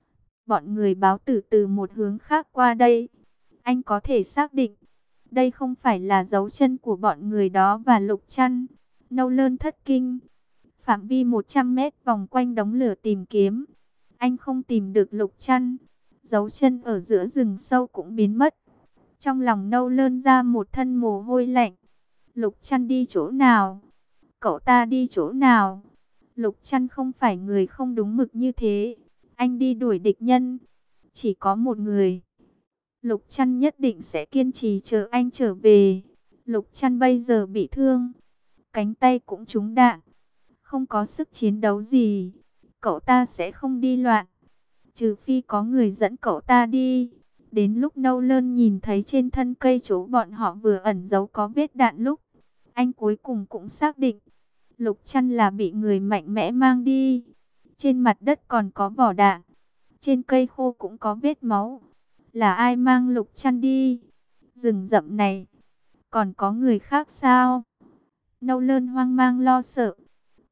Bọn người báo tử từ một hướng khác qua đây. Anh có thể xác định đây không phải là dấu chân của bọn người đó và Lục Trăn. Nâu Lơn thất kinh. Phạm vi 100 mét vòng quanh đống lửa tìm kiếm. Anh không tìm được Lục Trăn. Dấu chân ở giữa rừng sâu cũng biến mất. Trong lòng Nâu Lơn ra một thân mồ hôi lạnh. Lục Trăn đi chỗ nào? Cậu ta đi chỗ nào? Lục Trăn không phải người không đúng mực như thế. Anh đi đuổi địch nhân. Chỉ có một người. Lục Trăn nhất định sẽ kiên trì chờ anh trở về. Lục Trăn bây giờ bị thương. Cánh tay cũng trúng đạn. Không có sức chiến đấu gì. Cậu ta sẽ không đi loạn. Trừ phi có người dẫn cậu ta đi. Đến lúc Nâu Lơn nhìn thấy trên thân cây chỗ bọn họ vừa ẩn giấu có vết đạn lúc. Anh cuối cùng cũng xác định. Lục Trăn là bị người mạnh mẽ mang đi. Trên mặt đất còn có vỏ đạn. Trên cây khô cũng có vết máu. Là ai mang Lục Trăn đi? Rừng rậm này còn có người khác sao? Nâu Lơn hoang mang lo sợ.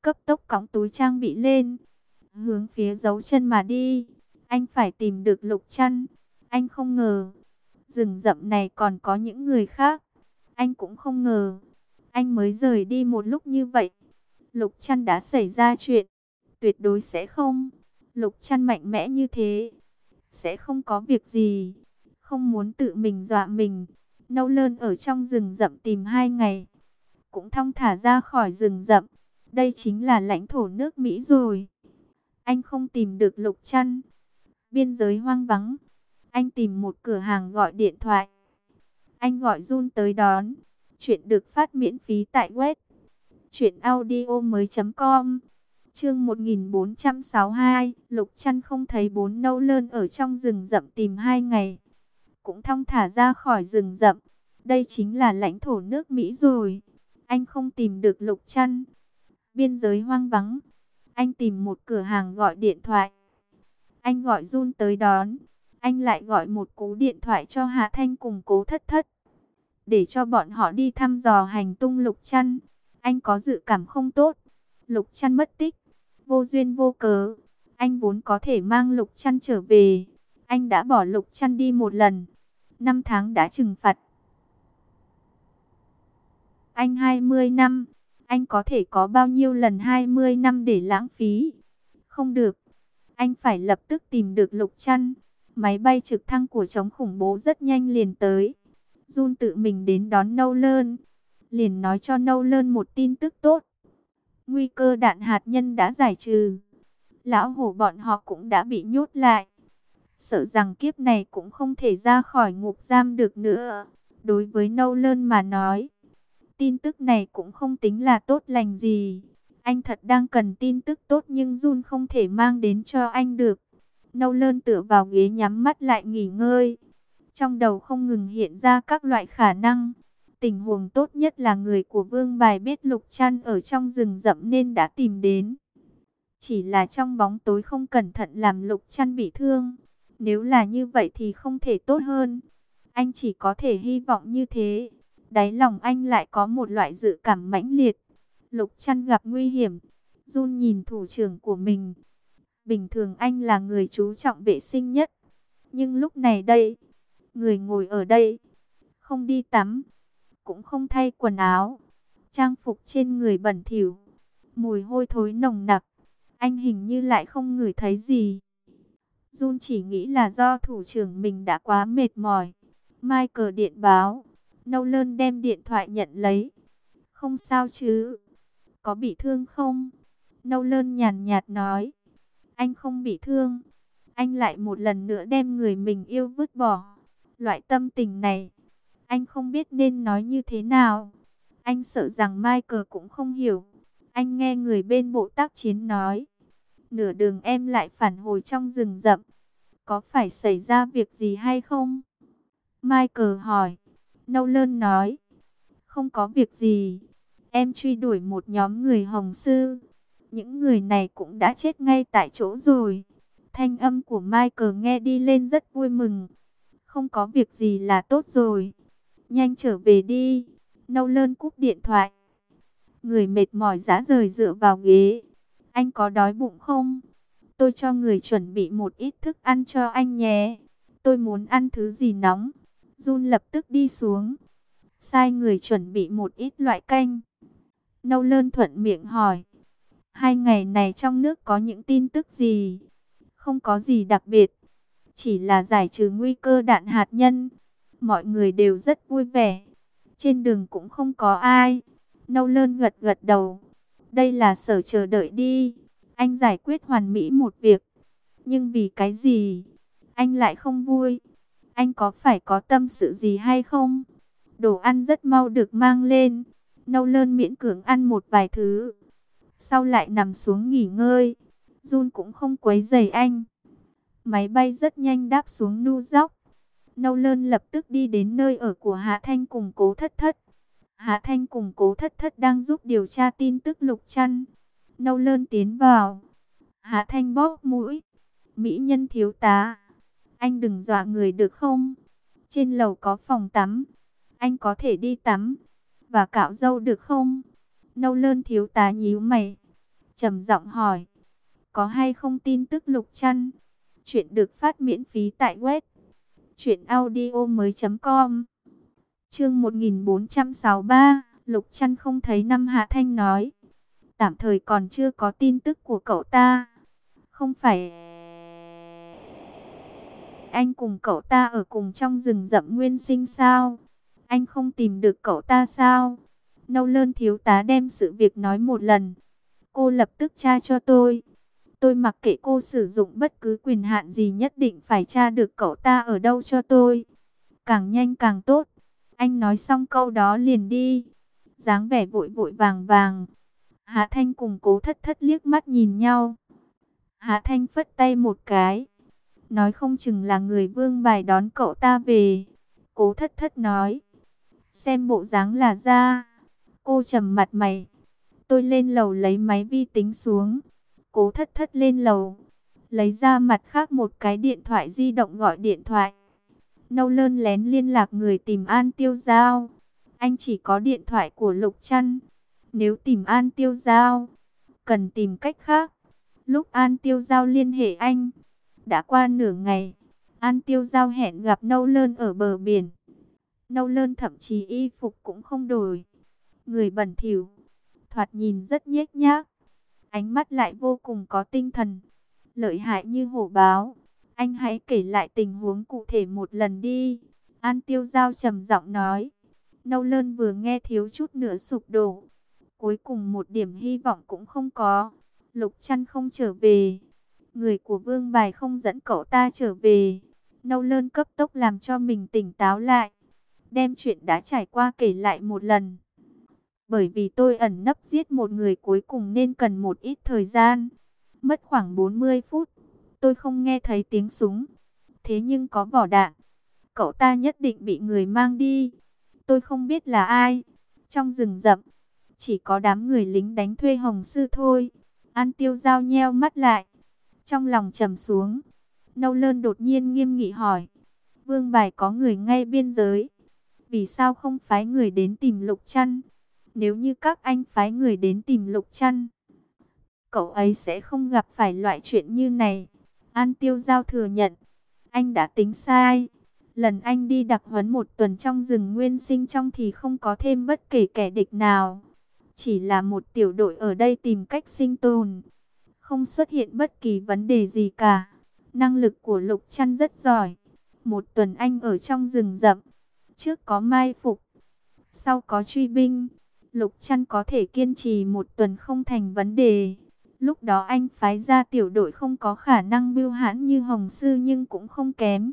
cấp tốc cõng túi trang bị lên, hướng phía dấu chân mà đi. Anh phải tìm được Lục Trăn. Anh không ngờ, rừng rậm này còn có những người khác. Anh cũng không ngờ, anh mới rời đi một lúc như vậy, Lục Trăn đã xảy ra chuyện. Tuyệt đối sẽ không. Lục Trăn mạnh mẽ như thế, sẽ không có việc gì. Không muốn tự mình dọa mình, Nâu Lơn ở trong rừng rậm tìm 2 ngày, cũng thong thả ra khỏi rừng rậm. Đây chính là lãnh thổ nước Mỹ rồi. Anh không tìm được Lục Trăn. Biên giới hoang vắng. Anh tìm một cửa hàng gọi điện thoại. Anh gọi Jun tới đón. Chuyện được phát miễn phí tại web truyệnaudiomoi.com. Chương 1462, Lục Trăn không thấy bốn Nâu Lơn ở trong rừng rậm tìm 2 ngày, cũng thong thả ra khỏi rừng rậm. Đây chính là lãnh thổ nước Mỹ rồi. Anh không tìm được Lục Trăn. Biên giới hoang vắng. Anh tìm một cửa hàng gọi điện thoại. Anh gọi Jun tới đón. Anh lại gọi một cú điện thoại cho Hạ Thanh cùng Cố Thất Thất, để cho bọn họ đi thăm dò hành tung Lục Trăn. Anh có dự cảm không tốt. Lục Trăn mất tích, vô duyên vô cớ. Anh vốn có thể mang Lục Trăn trở về. Anh đã bỏ Lục Trăn đi một lần. 5 tháng đã trừng phạt anh 20 năm. Anh có thể có bao nhiêu lần 20 năm để lãng phí? Không được. Anh phải lập tức tìm được Lục Trăn. Máy bay trực thăng của chống khủng bố rất nhanh liền tới. Jun tự mình đến đón Nâu Lơn, liền nói cho Nâu Lơn một tin tức tốt. Nguy cơ đạn hạt nhân đã giải trừ. Lão hổ bọn họ cũng đã bị nhốt lại. Sợ rằng kiếp này cũng không thể ra khỏi ngục giam được nữa. Đối với Nâu Lơn mà nói, tin tức này cũng không tính là tốt lành gì. Anh thật đang cần tin tức tốt nhưng Jun không thể mang đến cho anh được. Nâu Lơn tựa vào ghế nhắm mắt lại nghỉ ngơi. Trong đầu không ngừng hiện ra các loại khả năng. Tình huống tốt nhất là người của Vương Bài biết Lục Trăn ở trong rừng rậm nên đã tìm đến. Chỉ là trong bóng tối không cẩn thận làm Lục Trăn bị thương. Nếu là như vậy thì không thể tốt hơn. Anh chỉ có thể hy vọng như thế. Đáy lòng anh lại có một loại dự cảm mãnh liệt. Lục Trăn gặp nguy hiểm. Jun nhìn thủ trưởng của mình. Bình thường anh là người chú trọng vệ sinh nhất. Nhưng lúc này đây, người ngồi ở đây, không đi tắm, cũng không thay quần áo. Trang phục trên người bẩn thỉu, mùi hôi thối nồng nặc. Anh hình như lại không ngửi thấy gì. Jun chỉ nghĩ là do thủ trưởng mình đã quá mệt mỏi. Michael điện báo. Nâu Lơn đem điện thoại nhận lấy. Không sao chứ? Có bị thương không? Nâu Lơn nhàn nhạt nói. Anh không bị thương. Anh lại một lần nữa đem người mình yêu vứt bỏ. Loại tâm tình này, anh không biết nên nói như thế nào. Anh sợ rằng Michael cũng không hiểu. Anh nghe người bên bộ tác chiến nói. Nửa đường em lại phản hồi trong rừng rậm. Có phải xảy ra việc gì hay không? Michael hỏi. Nâu Lơn nói. Không có việc gì. Em truy đuổi một nhóm người Hồng Sư. Những người này cũng đã chết ngay tại chỗ rồi. Thanh âm của Michael nghe đi lên rất vui mừng. Không có việc gì là tốt rồi. Nhanh trở về đi. Nâu Lơn cúp điện thoại. Người mệt mỏi rã rời dựa vào ghế. Anh có đói bụng không? Tôi cho người chuẩn bị một ít thức ăn cho anh nhé. Tôi muốn ăn thứ gì nóng. Jun lập tức đi xuống, sai người chuẩn bị một ít loại canh. Nâu Lơn thuận miệng hỏi. 2 ngày này trong nước có những tin tức gì? Không có gì đặc biệt. Chỉ là giải trừ nguy cơ đạn hạt nhân. Mọi người đều rất vui vẻ. Trên đường cũng không có ai. Nâu Lơn gật gật đầu. Đây là sở chờ đợi đi. Anh giải quyết hoàn mỹ một việc. Nhưng vì cái gì anh lại không vui? Anh có phải có tâm sự gì hay không? Đồ ăn rất mau được mang lên. Nâu Lơn miễn cưỡng ăn một vài thứ, sau lại nằm xuống nghỉ ngơi. Jun cũng không quấy rầy anh. Máy bay rất nhanh đáp xuống New York. Nâu Lơn lập tức đi đến nơi ở của Hạ Thanh cùng Cố Thất Thất. Hạ Thanh cùng Cố Thất Thất đang giúp điều tra tin tức Lục Trăn. Nâu Lơn tiến vào. Hạ Thanh bóp mũi. Mỹ nhân thiếu tá, anh đừng dọa người được không? Trên lầu có phòng tắm, anh có thể đi tắm và cạo râu được không? Nâu Lơn thiếu tá nhíu mày. trầm giọng hỏi, có hay không tin tức Lục Trăn? Chuyện được phát miễn phí tại web truyệnaudiomoi.com. Chương 1463, Lục Trăn không thấy. Năm Hạ Thanh nói, tạm thời còn chưa có tin tức của cậu ta. Không phải anh cùng cậu ta ở cùng trong rừng rậm Nguyên Sinh sao? Anh không tìm được cậu ta sao? Nâu Lơn thiếu tá đem sự việc nói một lần. Cô lập tức tra cho tôi. Tôi mặc kệ cô sử dụng bất cứ quyền hạn gì, nhất định phải tra được cậu ta ở đâu cho tôi. Càng nhanh càng tốt. Anh nói xong câu đó liền đi. Dáng vẻ vội vội vàng vàng. Hạ Thanh cùng Cố Thất Thất liếc mắt nhìn nhau. Hạ Thanh phất tay một cái, nói không chừng là người Vương Bài đón cậu ta về. Cố Thất Thất nói, xem bộ dáng là ra. Cô trầm mặt mày. Tôi lên lầu lấy máy vi tính xuống. Cố Thất Thất lên lầu, lấy ra mặt khác một cái điện thoại di động gọi điện thoại. Nâu Lơn lén liên lạc người tìm An Tiêu Giao. Anh chỉ có điện thoại của Lục Trăn. Nếu tìm An Tiêu Giao, cần tìm cách khác. Lúc An Tiêu Giao liên hệ anh, đã qua nửa ngày. An Tiêu Giao hẹn gặp Nâu Lơn ở bờ biển. Nâu Lơn thậm chí y phục cũng không đổi. Người bẩn thỉu, thoạt nhìn rất nhếch nhác. Ánh mắt lại vô cùng có tinh thần, lợi hại như hổ báo. Anh hãy kể lại tình huống cụ thể một lần đi. An Tiêu Giao trầm giọng nói. Nâu Lơn vừa nghe thiếu chút nữa sụp đổ. Cuối cùng một điểm hy vọng cũng không có. Lục Trăn không trở về. Người của Vương Bài không dẫn cậu ta trở về. Nâu Lơn cấp tốc làm cho mình tỉnh táo lại, đem chuyện đã trải qua kể lại một lần. Bởi vì tôi ẩn nấp giết một người cuối cùng nên cần một ít thời gian. Mất khoảng 40 phút. Tôi không nghe thấy tiếng súng. Thế nhưng có vỏ đạn. Cậu ta nhất định bị người mang đi. Tôi không biết là ai. Trong rừng rậm, chỉ có đám người lính đánh thuê Hồng Sư thôi. An Tiêu Giao nheo mắt lại, trong lòng trầm xuống. Nâu Lơn đột nhiên nghiêm nghị hỏi, Vương Bài có người ngay biên giới, vì sao không phái người đến tìm Lục Trăn? Nếu như các anh phái người đến tìm Lục Trăn, cậu ấy sẽ không gặp phải loại chuyện như này. An Tiêu Giao thừa nhận, anh đã tính sai. Lần anh đi đặc huấn một tuần trong rừng Nguyên Sinh trong thì không có thêm bất kể kẻ địch nào. Chỉ là một tiểu đội ở đây tìm cách sinh tồn, không xuất hiện bất kỳ vấn đề gì cả. Năng lực của Lục Trăn rất giỏi. Một tuần anh ở trong rừng rậm, trước có mai phục, sau có truy binh. Lục Trăn có thể kiên trì một tuần không thành vấn đề. Lúc đó anh phái ra tiểu đội không có khả năng bưu hãn như Hồng Sư nhưng cũng không kém.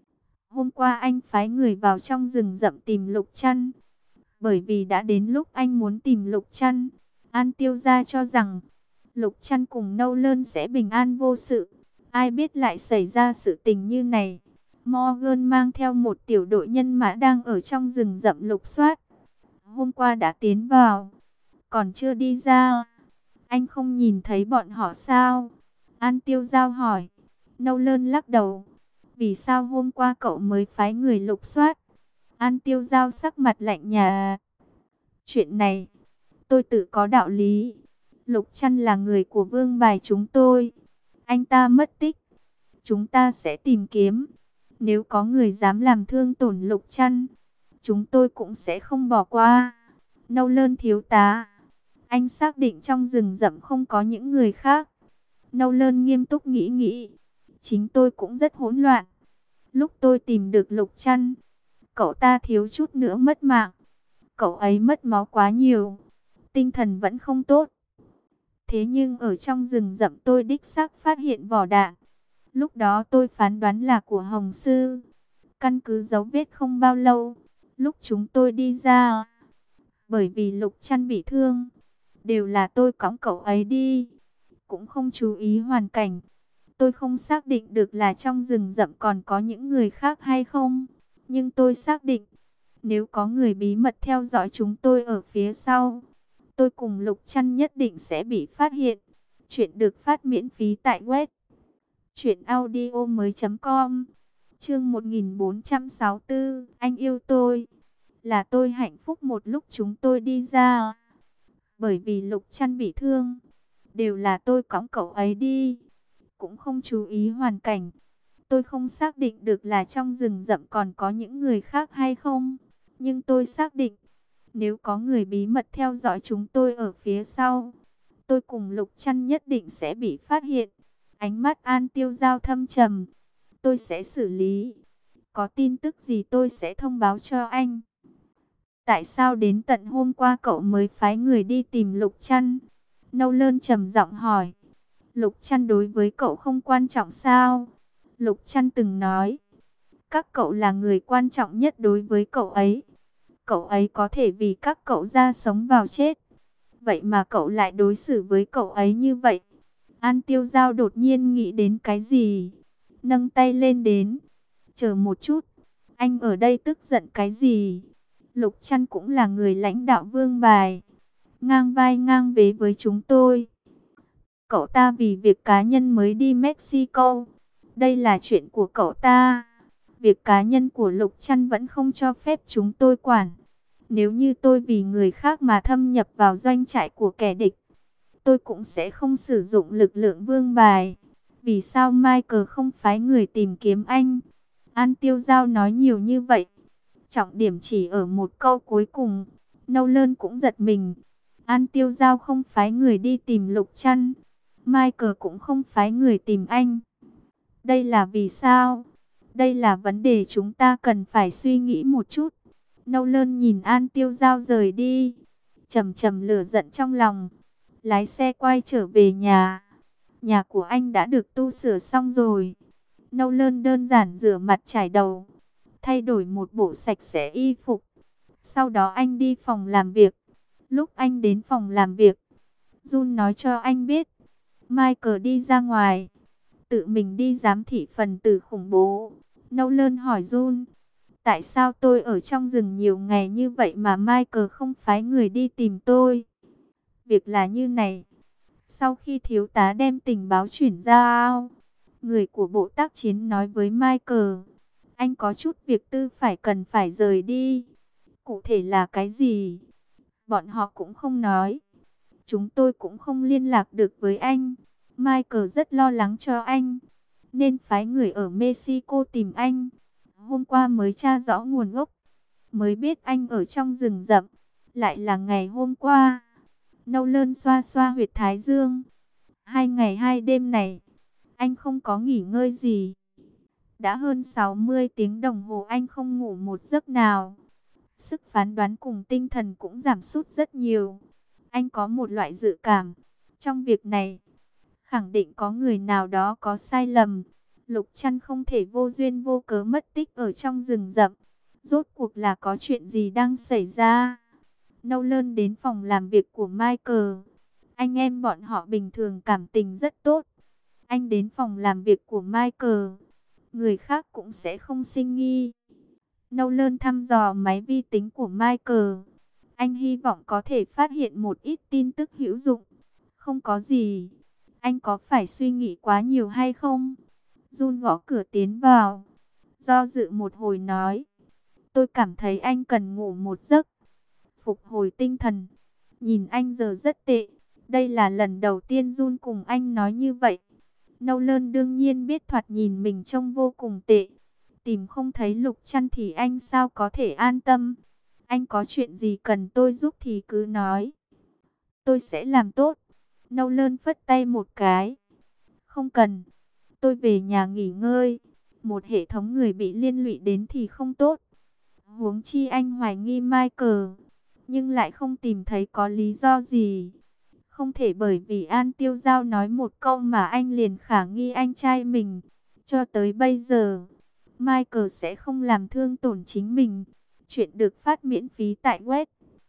Hôm qua anh phái người vào trong rừng rậm tìm Lục Trăn, bởi vì đã đến lúc anh muốn tìm Lục Trăn. An Tiêu gia cho rằng Lục Trăn cùng Nâu Lơn sẽ bình an vô sự. Ai biết lại xảy ra sự tình như này. Morgan mang theo một tiểu đội nhân mã đang ở trong rừng rậm lục soát. Hôm qua đã tiến vào, còn chưa đi ra. Anh không nhìn thấy bọn họ sao? An Tiêu Giao hỏi. Nâu Lơn lắc đầu. Vì sao hôm qua cậu mới phái người lục soát? An Tiêu Giao sắc mặt lạnh nhạt. Chuyện này, tôi tự có đạo lý. Lục Trăn là người của Vương Bài chúng tôi. Anh ta mất tích, chúng ta sẽ tìm kiếm. Nếu có người dám làm thương tổn Lục Trăn, chúng tôi cũng sẽ không bỏ qua. Nâu Lơn thiếu tá, anh xác định trong rừng rậm không có những người khác? Nâu Lơn nghiêm túc nghĩ nghĩ. Chính tôi cũng rất hỗn loạn. Lúc tôi tìm được Lục Trăn, cậu ta thiếu chút nữa mất mạng. Cậu ấy mất máu quá nhiều, tinh thần vẫn không tốt. Thế nhưng ở trong rừng rậm tôi đích xác phát hiện vỏ đạn. Lúc đó tôi phán đoán là của Hồng Sư. Căn cứ dấu vết không bao lâu, lúc chúng tôi đi ra, bởi vì Lục Trăn bị thương, đều là tôi cõng cậu ấy đi, cũng không chú ý hoàn cảnh. Tôi không xác định được là trong rừng rậm còn có những người khác hay không, nhưng tôi xác định, nếu có người bí mật theo dõi chúng tôi ở phía sau, tôi cùng Lục Trăn nhất định sẽ bị phát hiện. Chuyện được phát miễn phí tại web truyệnaudiomoi.com. Chương 1464, anh yêu tôi. Là tôi hạnh phúc một lúc chúng tôi đi ra, bởi vì Lục Trăn bị thương, Đều là tôi cõng cậu ấy đi, cũng không chú ý hoàn cảnh. Tôi không xác định được là trong rừng rậm còn có những người khác hay không. Nhưng tôi xác định, nếu có người bí mật theo dõi chúng tôi ở phía sau, tôi cùng Lục Trăn nhất định sẽ bị phát hiện. Ánh mắt An Tiêu Giao thâm trầm. Tôi sẽ xử lý. Có tin tức gì tôi sẽ thông báo cho anh. Tại sao đến tận hôm qua cậu mới phái người đi tìm Lục Trăn? Nâu Lơn trầm giọng hỏi. Lục Trăn đối với cậu không quan trọng sao? Lục Trăn từng nói, các cậu là người quan trọng nhất đối với cậu ấy. Cậu ấy có thể vì các cậu ra sống vào chết. Vậy mà cậu lại đối xử với cậu ấy như vậy. An Tiêu Giao đột nhiên nghĩ đến cái gì? Nâng tay lên đến. Chờ một chút, anh ở đây tức giận cái gì? Lục Trăn cũng là người lãnh đạo Vương Bài, ngang vai ngang vế với chúng tôi. Cậu ta vì việc cá nhân mới đi Mexico. Đây là chuyện của cậu ta. Việc cá nhân của Lục Trăn vẫn không cho phép chúng tôi quản. Nếu như tôi vì người khác mà thâm nhập vào doanh trại của kẻ địch, tôi cũng sẽ không sử dụng lực lượng Vương Bài. Vì sao Michael không phái người tìm kiếm anh? An Tiêu Giao nói nhiều như vậy, trọng điểm chỉ ở một câu cuối cùng. Nâu Lơn cũng giật mình. An Tiêu Giao không phái người đi tìm Lục Trăn, Michael cũng không phái người tìm anh. Đây là vì sao? Đây là vấn đề chúng ta cần phải suy nghĩ một chút. Nâu Lơn nhìn An Tiêu Giao rời đi, trầm trầm lửa giận trong lòng. Lái xe quay trở về nhà. Nhà của anh đã được tu sửa xong rồi. Nâu Lơn đơn giản rửa mặt chải đầu, thay đổi một bộ sạch sẽ y phục. Sau đó anh đi phòng làm việc. Lúc anh đến phòng làm việc, Jun nói cho anh biết Michael đi ra ngoài, tự mình đi giám thị phần tử khủng bố. Nâu Lơn hỏi Jun, tại sao tôi ở trong rừng nhiều ngày như vậy mà Michael không phái người đi tìm tôi? Việc là như này, sau khi thiếu tá đem tình báo chuyển ra, người của bộ tác chiến nói với Michael, anh có chút việc tư cần phải rời đi. Cụ thể là cái gì? Bọn họ cũng không nói. Chúng tôi cũng không liên lạc được với anh. Michael rất lo lắng cho anh, nên phái người ở Mexico tìm anh. Hôm qua mới tra rõ nguồn gốc, mới biết anh ở trong rừng rậm. Lại là ngày hôm qua. Nâu Lơn xoa xoa huyệt thái dương. 2 ngày 2 đêm này, anh không có nghỉ ngơi gì. Đã hơn 60 tiếng đồng hồ anh không ngủ một giấc nào. Sức phán đoán cùng tinh thần cũng giảm sút rất nhiều. Anh có một loại dự cảm, trong việc này, khẳng định có người nào đó có sai lầm. Lục Trăn không thể vô duyên vô cớ mất tích ở trong rừng rậm. Rốt cuộc là có chuyện gì đang xảy ra? Nâu Lơn đến phòng làm việc của Michael. Anh em bọn họ bình thường cảm tình rất tốt. Anh đến phòng làm việc của Michael, người khác cũng sẽ không sinh nghi. Nâu Lơn thăm dò máy vi tính của Michael. Anh hy vọng có thể phát hiện một ít tin tức hữu dụng. Không có gì. Anh có phải suy nghĩ quá nhiều hay không? Jun gõ cửa tiến vào, do dự một hồi nói, tôi cảm thấy anh cần ngủ một giấc, phục hồi tinh thần. Nhìn anh giờ rất tệ. Đây là lần đầu tiên Jun cùng anh nói như vậy. Nâu Lơn đương nhiên biết thoạt nhìn mình trông vô cùng tệ. Tìm không thấy Lục Trăn thì anh sao có thể an tâm. Anh có chuyện gì cần tôi giúp thì cứ nói, tôi sẽ làm tốt. Nâu Lơn phất tay một cái. Không cần, tôi về nhà nghỉ ngơi. Một hệ thống người bị liên lụy đến thì không tốt. Huống chi anh hoài nghi Michael, nhưng lại không tìm thấy có lý do gì. Không thể bởi vì An Tiêu Giao nói một câu mà anh liền khả nghi anh trai mình. Cho tới bây giờ, Michael sẽ không làm thương tổn chính mình. Chuyện được phát miễn phí tại web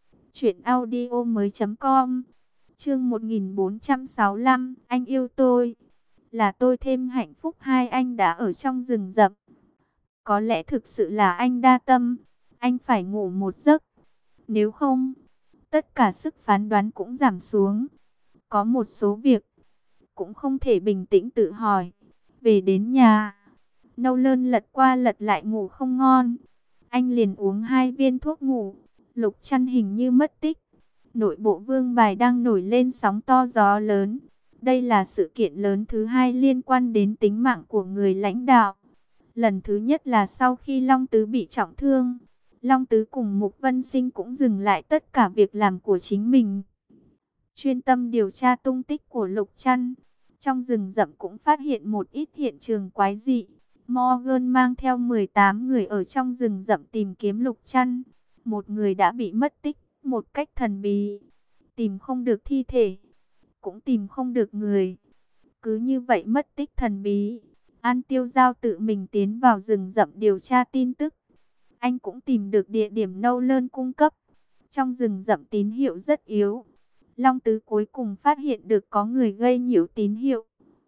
truyệnaudiomoi.com. Chương 1465, anh yêu tôi. Là tôi thêm hạnh phúc hai anh đã ở trong rừng rậm. Có lẽ thực sự là anh đa tâm. Anh phải ngủ một giấc. Nếu không, tất cả sức phán đoán cũng giảm xuống. Có một số việc cũng không thể bình tĩnh tự hỏi. Về đến nhà, Nâu Lơn lật qua lật lại ngủ không ngon. Anh liền uống 2 viên thuốc ngủ. Lục Trăn hình như mất tích. Nội bộ Vương Bài đang nổi lên sóng to gió lớn. Đây là sự kiện lớn thứ hai liên quan đến tính mạng của người lãnh đạo. Lần thứ nhất là sau khi Long Tứ bị trọng thương, Long Tứ cùng Mục Vân Sinh cũng dừng lại tất cả việc làm của chính mình, chuyên tâm điều tra tung tích của Lục Trăn. Trong rừng rậm cũng phát hiện một ít hiện trường quái dị. Morgan mang theo 18 người ở trong rừng rậm tìm kiếm Lục Trăn. Một người đã bị mất tích một cách thần bí. Tìm không được thi thể, cũng tìm không được người. Cứ như vậy mất tích thần bí. An Tiêu Giao tự mình tiến vào rừng rậm điều tra tin tức. Anh cũng tìm được địa điểm Nâu Lơn cung cấp. Trong rừng rậm tín hiệu rất yếu. Long Tứ cuối cùng phát hiện được có người gây nhiễu tín hiệu.